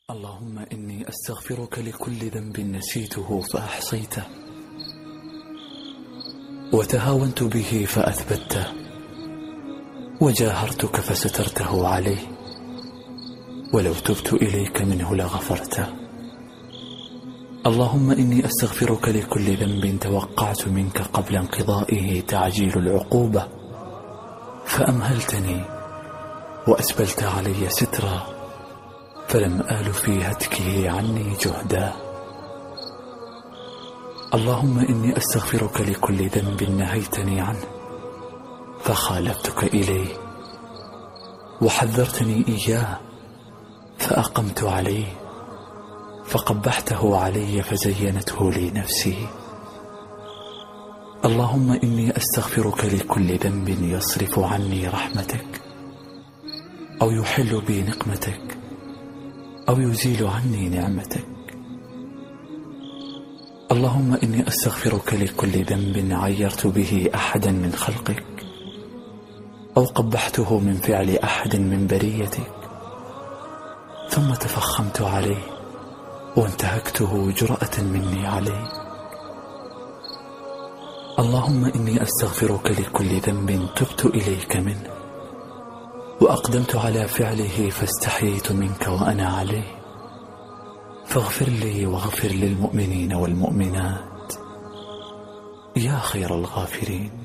اللهم إني أستغفرك لكل ذنب نسيته فأحصيته، وتهاونت به فأثبته، وجاهرتك فسترته عليه، ولو تبت إليك منه لغفرته. اللهم إني أستغفرك لكل ذنب توقعت منك قبل انقضائه تعجيل العقوبة فأمهلتني وأسبلت علي سترا فلم آل في هتكه عني جهدا. اللهم إني أستغفرك لكل ذنب نهيتني عنه فخالفتك إليه، وحذرتني إياه فأقمت عليه، فقبحته علي فزينته لي نفسي. اللهم إني أستغفرك لكل ذنب يصرف عني رحمتك، أو يحل بي نقمتك، أو يزيل عني نعمتك. اللهم إني أستغفرك لكل ذنب عيرت به أحدا من خلقك، أو قبحته من فعل أحد من بريتك، ثم تفخمت عليه وانتهكته جرأة مني عليه. اللهم إني أستغفرك لكل ذنب تبت إليك منه، وأقدمت على فعله فاستحييت منك وأنا عليه، فاغفر لي واغفر للمؤمنين والمؤمنات يا خير الغافرين.